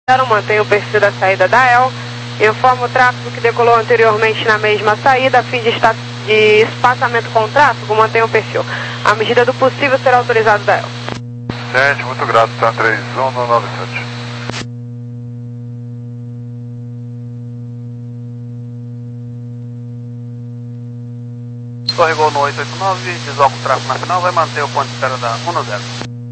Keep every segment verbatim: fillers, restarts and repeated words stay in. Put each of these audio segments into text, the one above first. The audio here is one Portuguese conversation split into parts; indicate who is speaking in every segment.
Speaker 1: Mantenha o perfil da saída da E L. Informa o tráfego que decolou anteriormente na mesma saída, a fim de, esta, de espaçamento com o tráfego, mantenha o perfil. À medida do possível, será autorizado da E L.
Speaker 2: Gente, muito grato, tá? três um nove sete.
Speaker 3: Escorregou no oito oito nove, desloca o tráfego na final, vai manter o ponto de espera da um zero.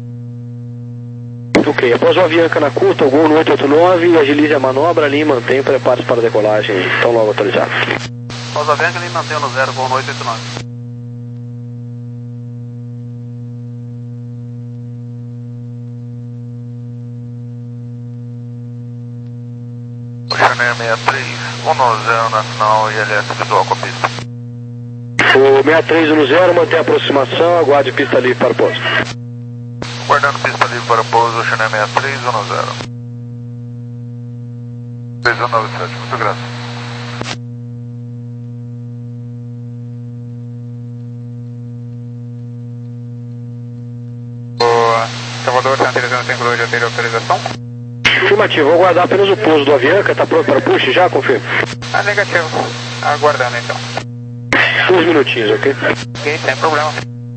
Speaker 4: Ok, após o Avianca na curta, o Gol no oito oito nove, agilize a manobra ali e mantém preparados para a decolagem, estão logo autorizados.
Speaker 3: Após o Avianca, ele mantém no zero, Gol no oito oito nove.
Speaker 2: Chanel sessenta e três, um zero na final e L S visual com a pista.
Speaker 4: O sessenta e três um zero, mantém a aproximação, aguarde pista livre para pouso.
Speaker 2: Guardando pista livre para pouso, Chanel sessenta e três um zero. três um nove sete, muito grato.
Speaker 3: O Salvador, Santa Teresa cinco dois, já teve autorização?
Speaker 4: Afirmativo, vou aguardar apenas o pouso do Avianca, está pronto para push já? Confirmo.
Speaker 3: Ah, negativo. Aguardando então.
Speaker 4: Dois minutinhos, ok?
Speaker 3: Ok, sem problema.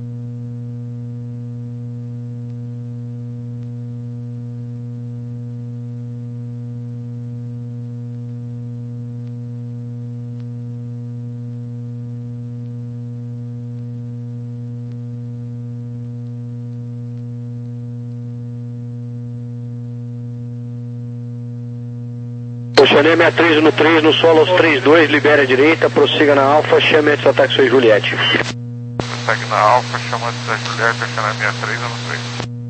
Speaker 4: O Chanel sessenta e três no três, no solo aos três dois, libere a direita, prossiga na Alfa, chame antes do ataque sua Juliette.
Speaker 2: Segue na Alfa, chama antes da Juliette, Chanel sessenta e três um três.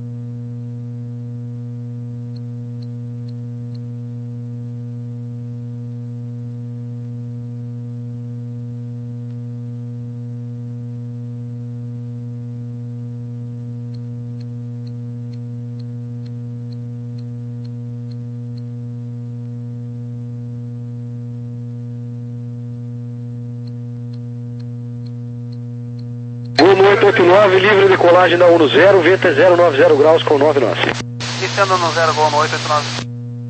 Speaker 4: Gol no oito oito nove, livre decolagem da um zero, V T zero nove zero graus com nove nós.
Speaker 3: Iniciando no zero, Gol no oito oito nove.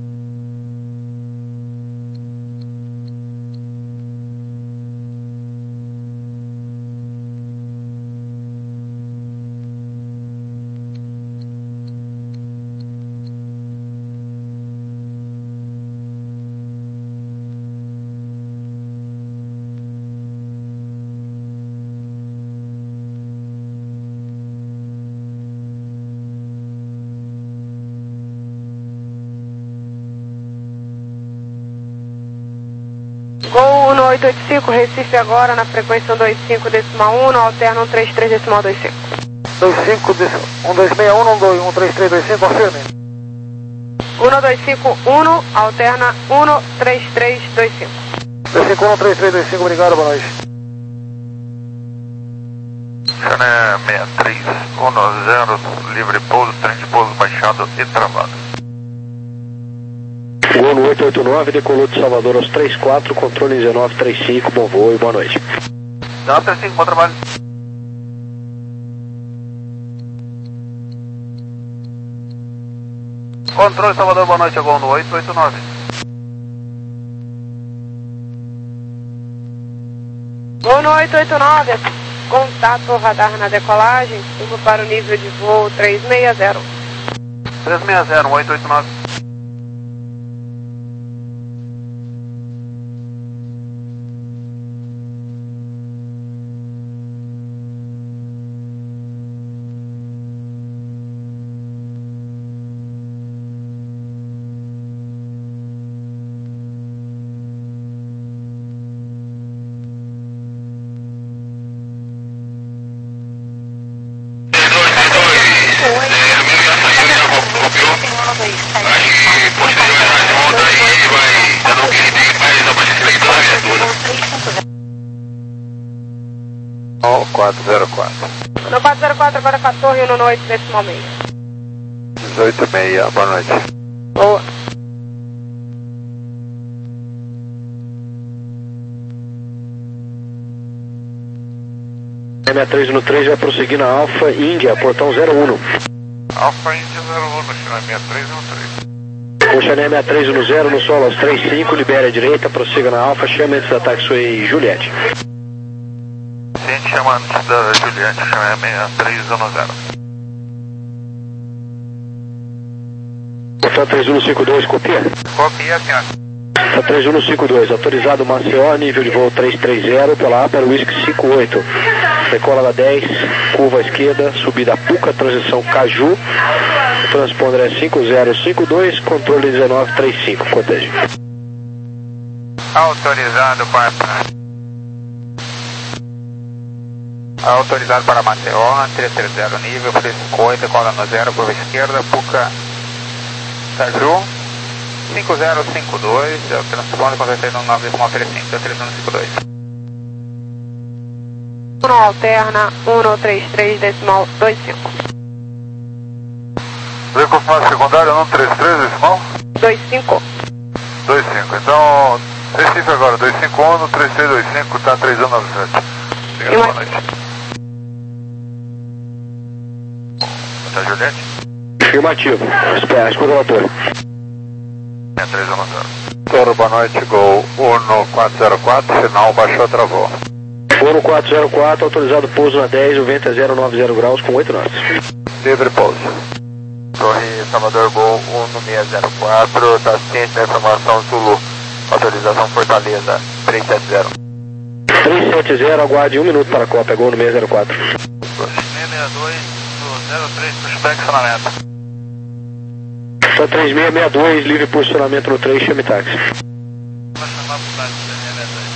Speaker 1: Gol no oito oito cinco, Recife agora na frequência um dois cinco decimal um, alterna um três três decimal dois cinco.
Speaker 3: dois cinco, um dois seis um, um três três dois cinco, confirme.
Speaker 1: um dois cinco um, alterna um três três dois cinco.
Speaker 3: dois cinco um, três três dois cinco, obrigado, boa noite.
Speaker 2: Chanel sessenta e três um zero, livre pouso, trem de pouso baixado e travado.
Speaker 4: Gol no oito oito nove, decolou de Salvador aos três quatro, controle dezenove trinta e cinco, bom voo e boa noite.
Speaker 3: dezenove trinta e cinco, bom trabalho. Controle Salvador, boa noite, Gol no oito oito nove.
Speaker 1: Gol no oito oito nove, contato radar na decolagem, suba para o nível de voo três seis zero.
Speaker 3: três seis zero, oito oito nove.
Speaker 2: quatro zero quatro.
Speaker 1: No quatro zero quatro, agora com a torre no oito decimal meio.
Speaker 2: dezoito e meia, boa noite.
Speaker 1: Boa.
Speaker 4: sessenta e três no três vai prosseguir na Alfa Índia, portão zero um.
Speaker 2: Alfa Índia zero um, Chanel sessenta e três um três.
Speaker 4: Oceania sessenta e três no zero, no solo aos três cinco, libere a direita, prossiga na Alfa, chame antes da taxiway Juliette.
Speaker 2: Ciente, chama antes da Juliette, chama sessenta e três no zero.
Speaker 4: Santa três um cinco dois, copia?
Speaker 2: Copia, senhor.
Speaker 4: Santa três um cinco dois, autorizado Maceió, nível de voo trezentos e trinta, pela Upper Whisky cinco oito. Decola da dez, curva à esquerda, subida Puca, transição Caju. O transponder é cinco zero cinco dois, controle dezenove trinta e cinco, cotejo.
Speaker 3: Autorizado para... Autorizado para Maceió, trezentos e trinta nível, cinco oito, decola no zero, curva esquerda, Puca, Caju, cinco zero cinco dois, é o transponder com três nove decimal trinta e cinco, três um cinco dois.
Speaker 1: um alterna, um três três decimal vinte e cinco.
Speaker 2: Veio confirmar secundária, um três três decimal?
Speaker 1: vinte e cinco.
Speaker 2: vinte e cinco, então, Recife agora, dois cinco um, três três dois cinco, tá três um nove sete. Obrigado, boa noite. Tá, Juliette?
Speaker 4: Afirmativo, espera, escuta o motor.
Speaker 2: É três um zero.
Speaker 3: Toro, boa noite, Gol um quatro zero quatro, sinal baixou, travou.
Speaker 4: um quatro zero quatro, autorizado pouso na dez, o vento é zero nove zero graus com oito knots.
Speaker 3: Livre pouso. Torre Salvador, Gol um seis zero quatro, está ciente da informação Zulu. Autorização Fortaleza, três sete zero.
Speaker 4: três sete zero, aguarde um minuto para a cópia, Gol no seis zero quatro.
Speaker 2: seis seis dois, zero três, pushback funcionamento.
Speaker 4: Só três seis seis dois, livre posicionamento no três, chame táxi.
Speaker 2: Vai chamar pro táxi, seis seis dois.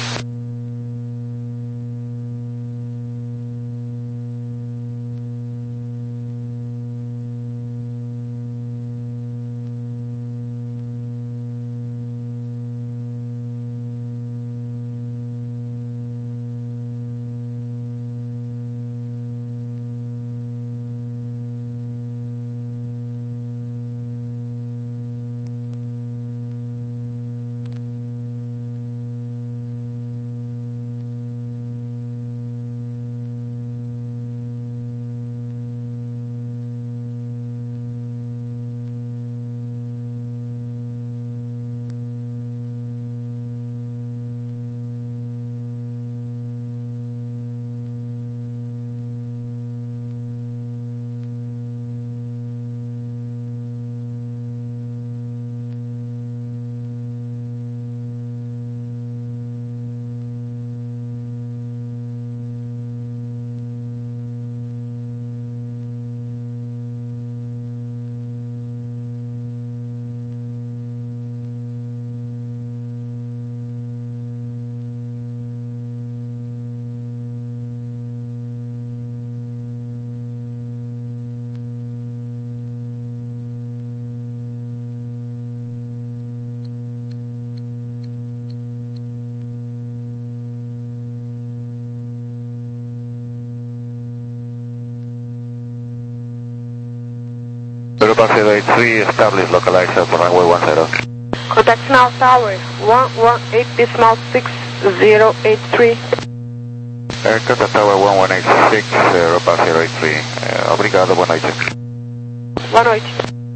Speaker 3: Europa zero eight three, establish localizer for runway one zero.
Speaker 1: Contact now tower, one one eight decimal six zero eight three.
Speaker 3: Aircraft Tower one one eight six, Europa zero eight three. Uh, obrigado, boa noite.
Speaker 1: Boa noite.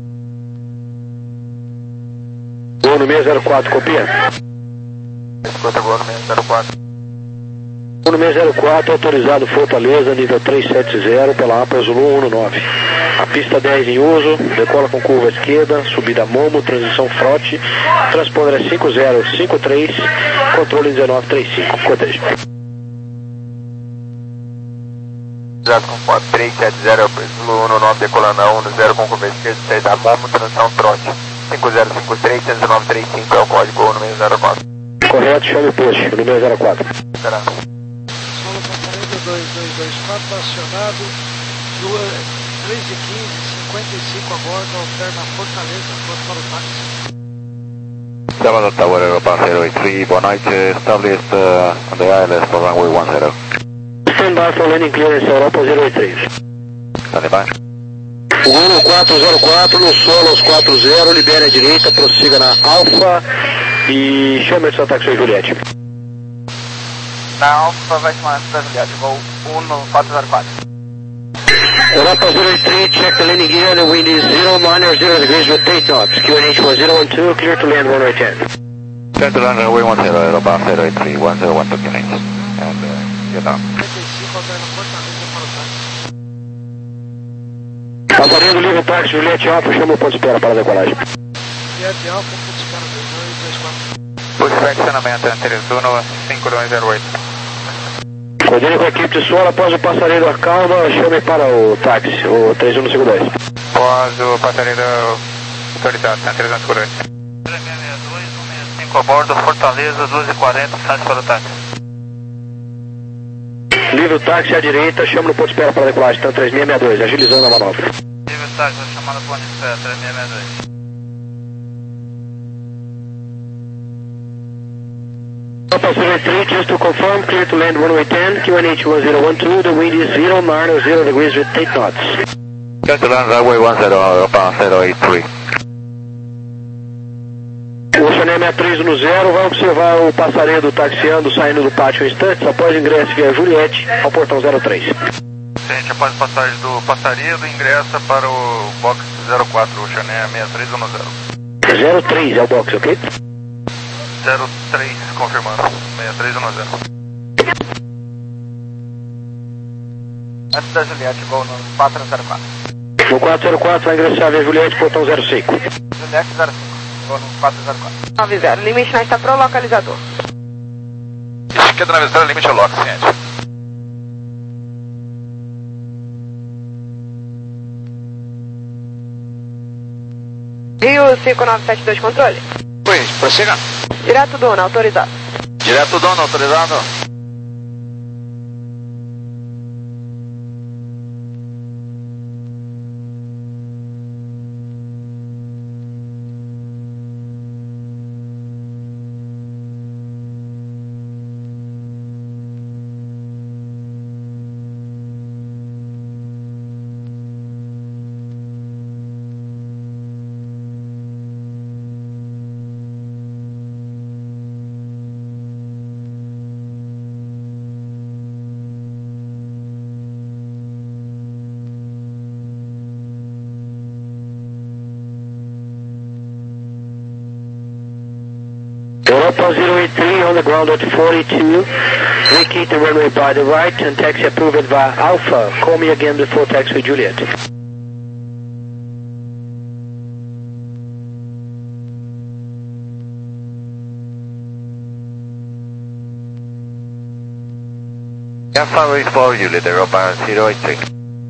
Speaker 4: Gol no seis zero quatro, copia?
Speaker 3: Escuta, Gol no seis zero quatro.
Speaker 4: Gol no seis zero quatro, autorizado Fortaleza, nível trezentos e setenta, pela Upper Zulu um nove. A pista dez em uso, decola com curva esquerda, subida Momo, transição Frote, transponder é cinco zero cinco três, controle dezenove trinta e cinco, cotejo.
Speaker 3: Já com foto três sete zero, Zulu um nove, decolando a um zero com curva esquerda, saída Momo, transição Trote, cinco zero cinco três, dezenove trinta e cinco é o código no seis zero quatro.
Speaker 4: Correto, chame o push, no seis zero quatro.
Speaker 3: Esperando.
Speaker 5: Solo Passaredo dois dois dois quatro, acionado, três e quinze, cinquenta e cinco a bordo, alterna Fortaleza, pronto para o táxi.
Speaker 3: Salvador Tower, Europa zero eight three, boa noite, established uh, on the I L S for runway one zero.
Speaker 4: Stand by for landing clearance, Europa zero oito três.
Speaker 3: Stand by.
Speaker 4: Gol quatro zero quatro, no solo aos quatro zero, libere a direita, prossiga na Alfa e chame antes da taxiway Juliette.
Speaker 3: Na Alfa vai chamar antes da Juliette, voo um quatro zero quatro.
Speaker 4: Europa zero eight three, check the landing gear, the wind is zero minus zero degrees with eight knots. Q N H one zero one two, clear to land runway ten.
Speaker 2: Clear to land runway one zero, Europa zero eight three, one zero one two Q N H. And uh, get down.
Speaker 4: Passarinho livre táxi, Juliette Alfa, chama o ponto de espera para a decolagem.
Speaker 5: Juliette Alfa, ponto de espera dois dois dois quatro.
Speaker 3: Posicionamento Antares uno, cinco dois zero oito.
Speaker 4: Coordene com a equipe de solo, após o passarinho da calma, chame para o táxi, o três um cinco dois.
Speaker 3: Após o passarinho autorizado, Antares um cinco dois.
Speaker 6: três seis seis dois, um seis cinco a bordo, Fortaleza, duas e quarenta, Santos para o táxi.
Speaker 4: Livre o táxi à direita, chama no ponto de espera para a decolagem, então três seis seis dois, agilizando a manobra.
Speaker 6: Livre o táxi, chamando ponto de espera, três seis seis dois.
Speaker 4: Alpha zero eight three, just to confirm, clear to land runway ten, Q N H one zero one two, the wind is zero minus zero degrees with eight knots.
Speaker 2: Clear to land runway one zero, Europa zero eight three.
Speaker 4: O Chanel sessenta e três no zero, vai observar o passaredo taxiando, saindo do pátio em instantes, após ingresso via Juliette ao portão zero três.
Speaker 2: Gente, após passagem do passaredo, ingressa para o box zero quatro, o Chanel sessenta e três no zero.
Speaker 4: zero três é o box, ok?
Speaker 2: zero três, confirmando. sessenta e três no zero.
Speaker 6: Antes da Juliette, vou no quatro zero quatro.
Speaker 4: No quatro zero quatro vai ingressar via Juliette, portão zero cinco.
Speaker 6: Juliette zero cinco, vou no quatro zero quatro.
Speaker 1: nove zero, limite na estação localizador.
Speaker 2: Esquerda na vistoria, limite é lock, ciente.
Speaker 1: Rio cinco nove sete dois, controle.
Speaker 2: Oi, prossiga.
Speaker 1: Direto Dona, autorizado.
Speaker 2: Direto dono, autorizado.
Speaker 4: Europa zero eight three on the ground at forty-two. Vacate the runway by the right and taxi approved via Alpha. Call me again before taxi with Juliet.
Speaker 2: Alpha is for Juliet, Europa zero eight three.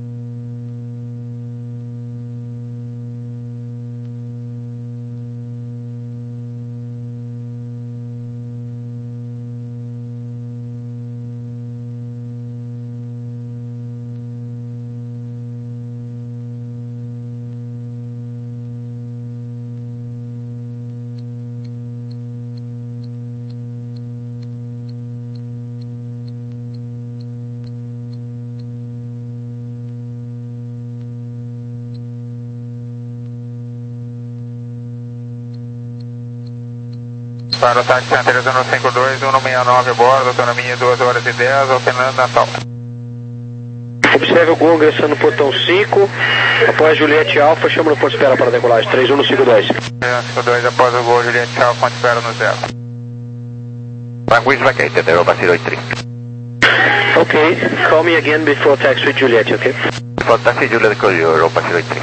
Speaker 3: Para o táxi Antares um cinco dois, um seis nove a bordo, autonomia duas horas e dez, ao Fernando Natal.
Speaker 4: Observe o Gol ingressando no portão cinco. Após Juliette Alfa, chama no ponto de espera para a decolagem. três um cinco dois.
Speaker 3: três um cinco dois, após o gol, Juliette Alfa, ponto de espera no zero.
Speaker 2: Runway is vacated, Europa zero eight three.
Speaker 4: Okay, call me again before taxi with Juliet, okay?
Speaker 2: For taxi Juliet, call you, Europa zero eight three.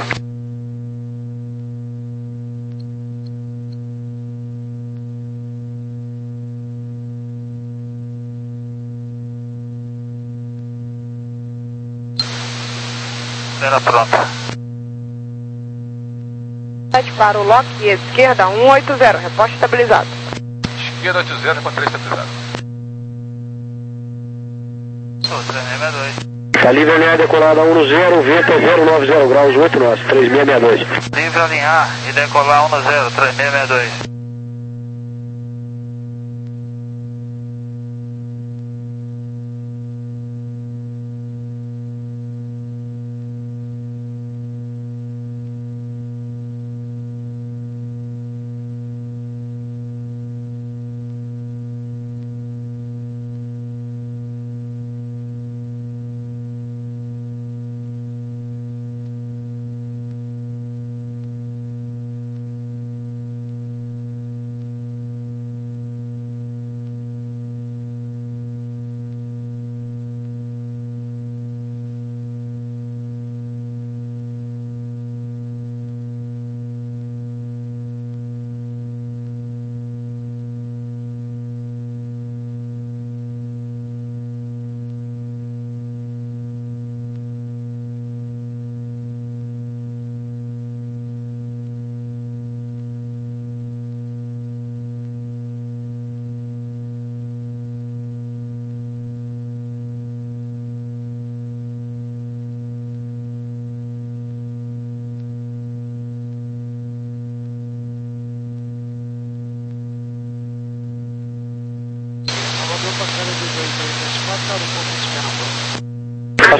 Speaker 6: Cena pronta.
Speaker 1: sete para o lock e esquerda um oito zero, reposte estabilizado.
Speaker 2: Esquerda oito zero, com três estabilizado.
Speaker 6: três seis seis dois.
Speaker 4: Tá livre alinhar decolada um zero, vento é zero nove zero graus, oito nós, três seis seis dois.
Speaker 6: Livre alinhar e decolar um zero, três seis seis dois.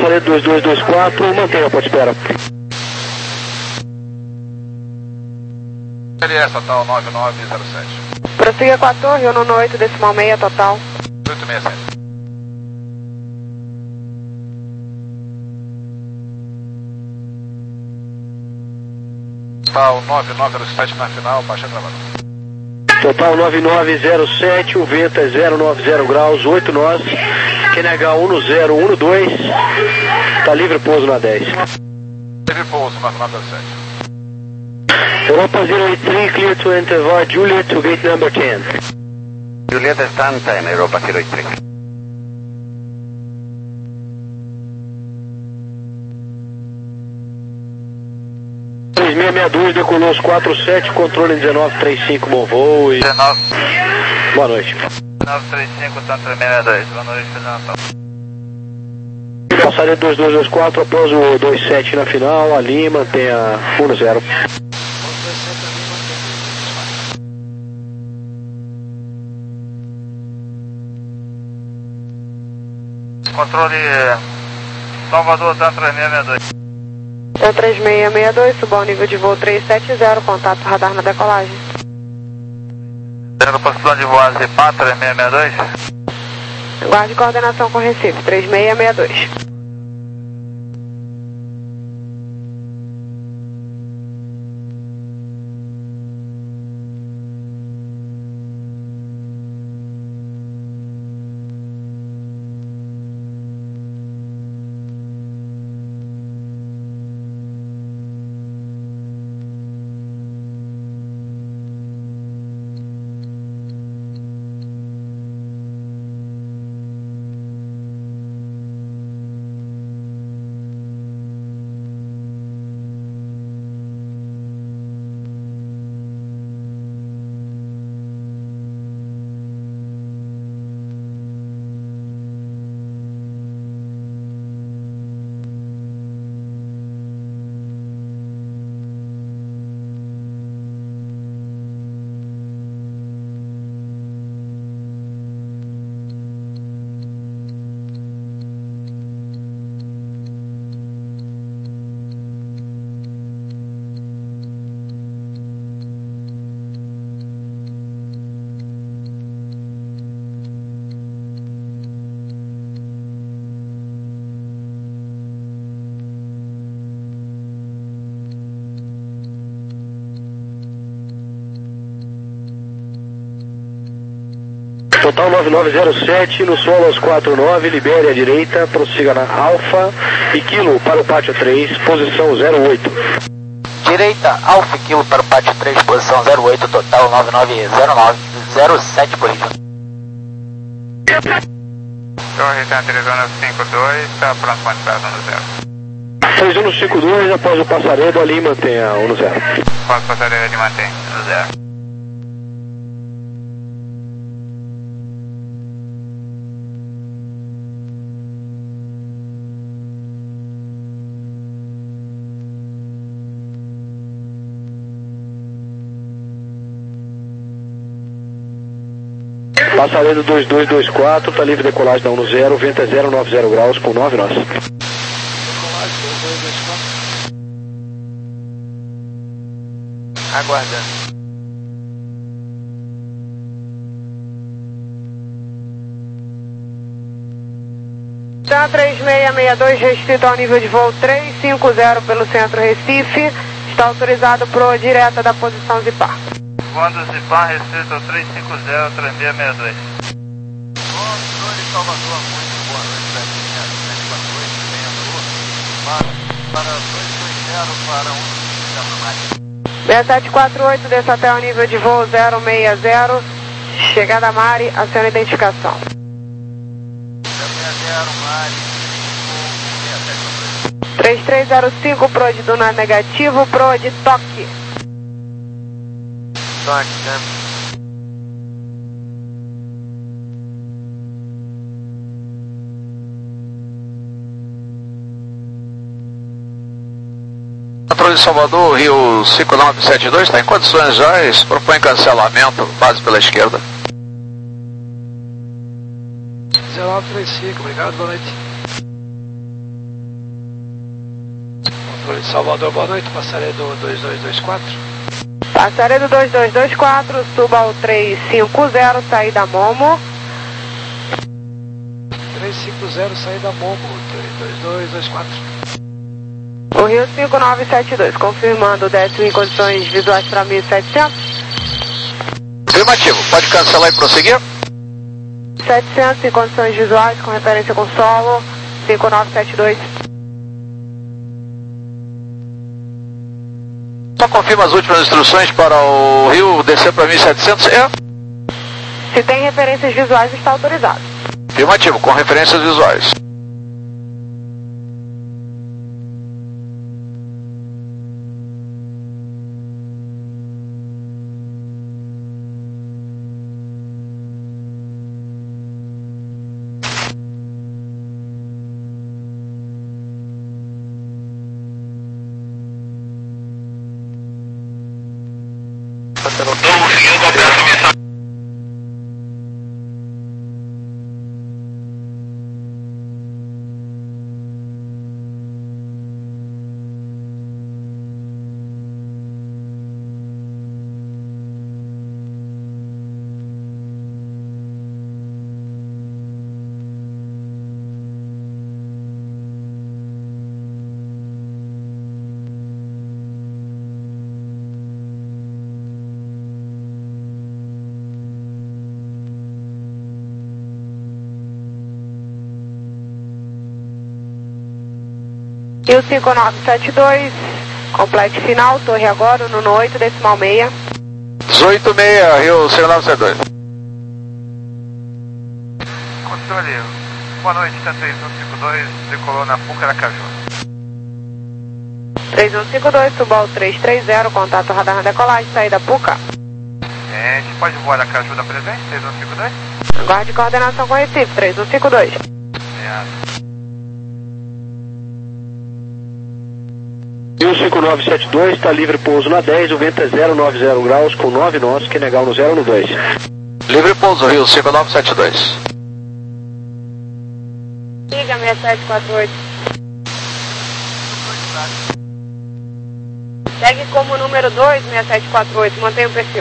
Speaker 4: Passaré dois dois dois quatro, mantenha, pode esperar.
Speaker 2: L S total nove nove zero sete.
Speaker 1: Prossiga com a torre, um nono oito, decimal meia, total.
Speaker 2: oito seis sete. Total nove nove zero sete na final, baixa gravador.
Speaker 4: Total nove nove zero sete, o vento é zero nove zero graus, oito nós, Q N H um zero um dois, tá livre pouso na dez.
Speaker 2: Livre pouso, nove nove zero sete.
Speaker 4: Europa zero oito três, clear to enter via Juliet to gate number ten.
Speaker 7: Juliet stand time, Europa zero oito três.
Speaker 4: três seis seis dois, decolou os quatro sete, controle dezenove trinta e cinco, bom voo e...
Speaker 6: dezenove.
Speaker 4: Boa noite.
Speaker 6: dezenove trinta e cinco, tanto três seis dois, boa noite, Fernando.
Speaker 4: Passaria dois dois dois quatro após o dois sete na final, ali mantenha um zero.
Speaker 6: Controle Salvador, tanto três seis seis dois.
Speaker 1: Então três seis seis dois, suba ao nível de voo três sete zero, contato radar na decolagem.
Speaker 6: Tendo possibilidade de voar Z P A três seis seis dois.
Speaker 1: Guarde coordenação com Recife, três seis seis dois.
Speaker 4: Total nove nove zero sete, no solo aos quatro nove, libere à direita, prossiga na Alfa e Kilo para o pátio três, posição zero oito.
Speaker 8: Direita, Alfa e Kilo para o pátio três, posição zero oito, total nove nove zero nove zero sete por aí.
Speaker 3: Torre três um cinco dois, está pronto para entrar no zero.
Speaker 4: três um cinco dois, após o passaredo, ali mantenha um zero.
Speaker 3: Após o passaredo, ele mantém no zero.
Speaker 4: Passaredo dois dois dois quatro, tá livre decolagem da um zero, vento é zero nove zero graus com nove nós.
Speaker 5: Decolagem dois dois dois quatro.
Speaker 8: Aguardando.
Speaker 1: Então três seis seis dois, restrito ao nível de voo três cinco zero pelo centro Recife, está autorizado pro direta da posição Zipar.
Speaker 6: Voando Z P A restrito três cinco zero, três seis seis dois.
Speaker 2: Controle Salvador, muito boa noite, sete zero sete quatro oito, venha para, para dois dois zero, para um zero mais.
Speaker 1: seis sete quatro oito, desça até o nível de voo zero seis zero, chegada Mari, aciona a identificação.
Speaker 2: zero seis zero, Mari, seis sete quatro oito.
Speaker 1: três três zero cinco, Prod do na negativo, Prod toque.
Speaker 8: Toque, né?
Speaker 9: Controle de Salvador, Rio cinco nove sete dois, está em condições já, propõe cancelamento, base pela esquerda.
Speaker 5: dezenove trinta e cinco, obrigado, boa noite. Polícia Salvador, boa noite, Passaredo dois dois dois quatro.
Speaker 1: Passaredo dois dois dois quatro, suba ao três cinco zero, saída Momo.
Speaker 5: três cinco zero, saída Momo, dois dois dois quatro.
Speaker 1: O Rio cinco nove sete dois, confirmando o décimo em condições visuais para mil e setecentos.
Speaker 9: Afirmativo, pode cancelar e prosseguir?
Speaker 1: setecentos em condições visuais, com referência com solo, cinco nove sete dois.
Speaker 9: Só confirma as últimas instruções para o Rio descer para mil e setecentos, é?
Speaker 1: Se tem referências visuais, está autorizado.
Speaker 9: Afirmativo, com referências visuais.
Speaker 1: Rio cinco nove sete dois, complete final, torre agora, Nuno oito, decimal meia.
Speaker 9: dezoito seis, Rio cinco nove sete dois.
Speaker 2: Controle, boa noite, tá três um cinco dois, decolou na Puca Aracaju.
Speaker 1: três um cinco dois, suba ao três três zero, contato radar na decolagem, saída Puca.
Speaker 2: É, a gente pode voar Aracaju da presente, três um cinco dois?
Speaker 1: Aguarde coordenação com Recife, três um cinco dois.
Speaker 2: É.
Speaker 4: Rio cinco nove sete dois, está livre pouso na dez, o vento é zero nove zero graus com nove nós, que negar no zero no dois.
Speaker 9: Livre pouso, Rio cinco nove sete dois.
Speaker 1: Liga seis sete quatro oito. Segue como número dois, seis sete quatro oito, mantenha o perfil.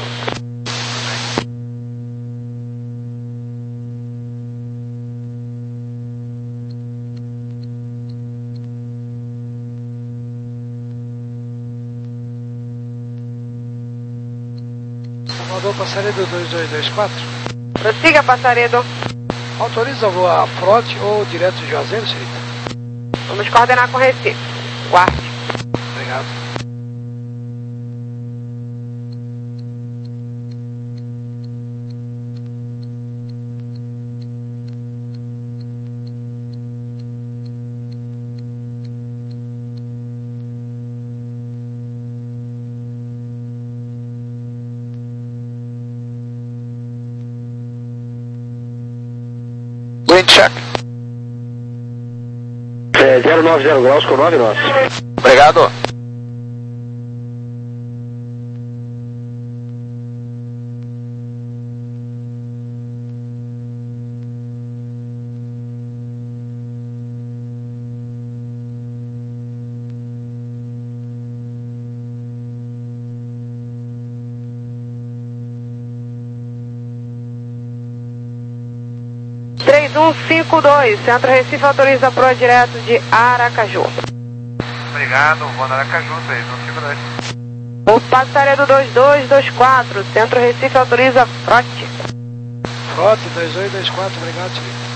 Speaker 5: Salvador, Passaredo dois dois dois quatro.
Speaker 1: Prossiga, Passaredo.
Speaker 5: Autoriza voo a Frota ou direto de Juazeiro, senhorita?
Speaker 1: Vamos coordenar com Recife. Guarde.
Speaker 5: Obrigado.
Speaker 9: Wind check.
Speaker 4: É zero nove zero graus com nove nós.
Speaker 9: Obrigado.
Speaker 1: três um cinco dois, Centro Recife autoriza proa direto de Aracaju.
Speaker 2: Obrigado, vou na Aracaju, três um cinco dois.
Speaker 1: O Passaredo dois dois dois quatro, Centro Recife autoriza frote.
Speaker 5: Frota dois dois dois quatro, obrigado, senhorita.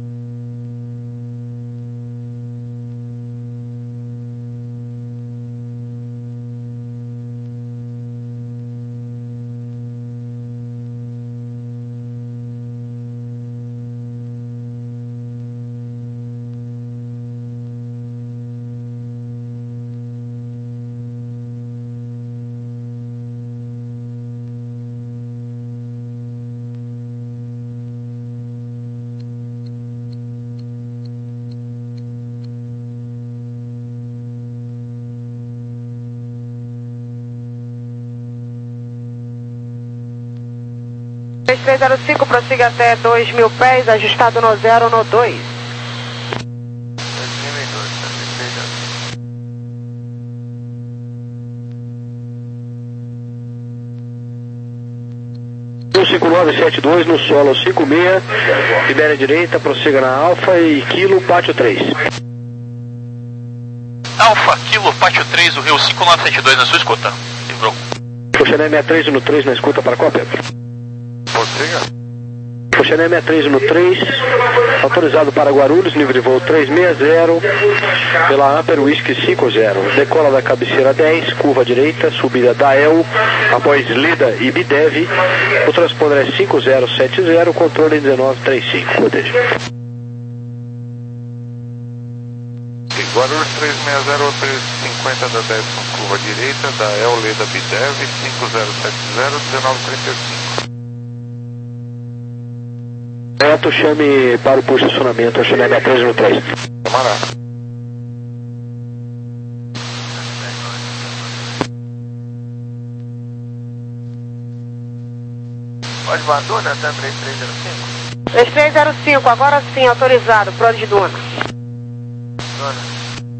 Speaker 1: três três zero cinco, prossiga até dois mil pés, ajustado no zero no dois.
Speaker 4: cinco nove sete dois no solo cinco seis, libere a direita, prossiga na Alfa e Kilo, Pátio três.
Speaker 9: Alfa, Kilo, Pátio três, o Rio cinco nove sete dois na sua escuta. Livrou.
Speaker 4: Xané sessenta e três no três na escuta para qual, Pedro?
Speaker 3: Prossiga.
Speaker 4: Xané sessenta e três no três, autorizado para Guarulhos, nível de voo trezentos e sessenta, pela Amper Whisky cinco zero. Decola da cabeceira dez, curva à direita, subida da E L, após Lida e Bidev. O transponder é cinco zero sete zero, controle dezenove trinta e cinco. Proteja.
Speaker 3: Guarulhos trezentos e sessenta, trezentos e cinquenta da dez com curva à direita, da E L Lida Bidev, cinco zero sete zero, dezenove trinta e cinco.
Speaker 4: Neto, chame para o posicionamento, a Xané sessenta e três no três.
Speaker 3: Camarada.
Speaker 2: Pode voar Duna, até três três zero cinco?
Speaker 1: três três zero cinco, agora sim, autorizado, Prod de Duna.
Speaker 2: Duna.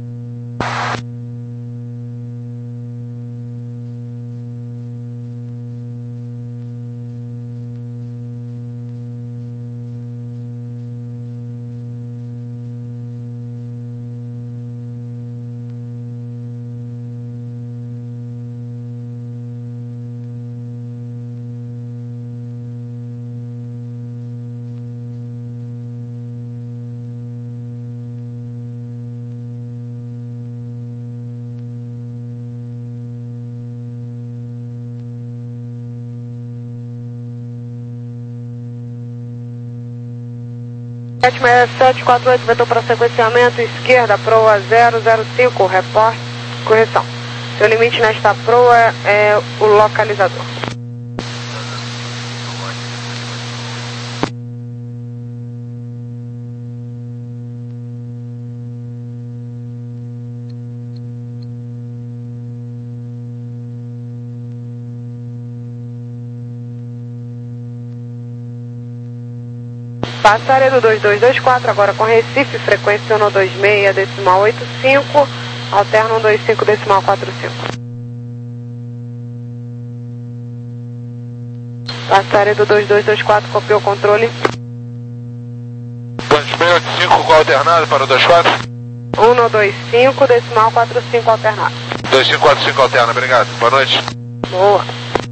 Speaker 1: sete seis sete quatro oito, vetor para sequenciamento, esquerda, proa zero zero cinco, reporte, correção. Seu limite nesta proa é o localizador. Passaredo dois dois dois quatro, agora com Recife, frequência um dois seis, decimal oito cinco, alterno um dois cinco, decimal quatro cinco. Passaredo dois dois dois quatro, copiou o controle.
Speaker 9: dois seis oito cinco com alternado para o dois quatro?
Speaker 1: um dois cinco, decimal quatro cinco, alternado.
Speaker 9: dois cinco quatro cinco alterna, obrigado. Boa noite.
Speaker 1: Boa.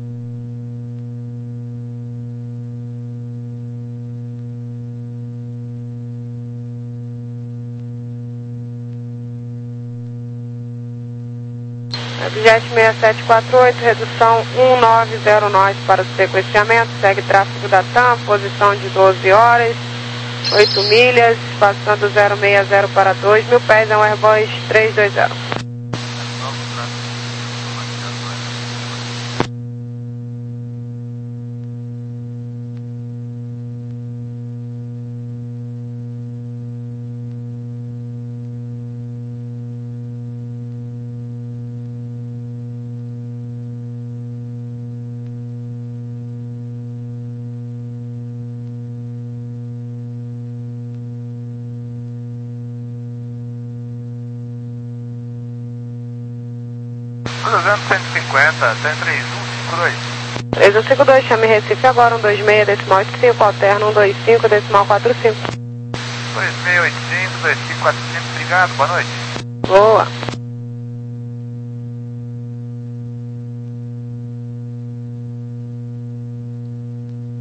Speaker 1: Jet seis sete quatro oito, redução um nove zero nove para o sequenciamento, segue tráfego da T A M, posição de doze horas, oito milhas, passando zero seis zero para dois mil pés, é um Airbus trezentos e vinte.
Speaker 2: Cruzando cento e cinquenta, tem três um cinco dois.
Speaker 1: três um cinco dois, chame Recife agora, um dois seis, decimal oito cinco, alterno um dois cinco, decimal quatro cinco.
Speaker 2: dois seis oito cinco, dois cinco quatro cinco, obrigado, boa noite.
Speaker 1: Boa.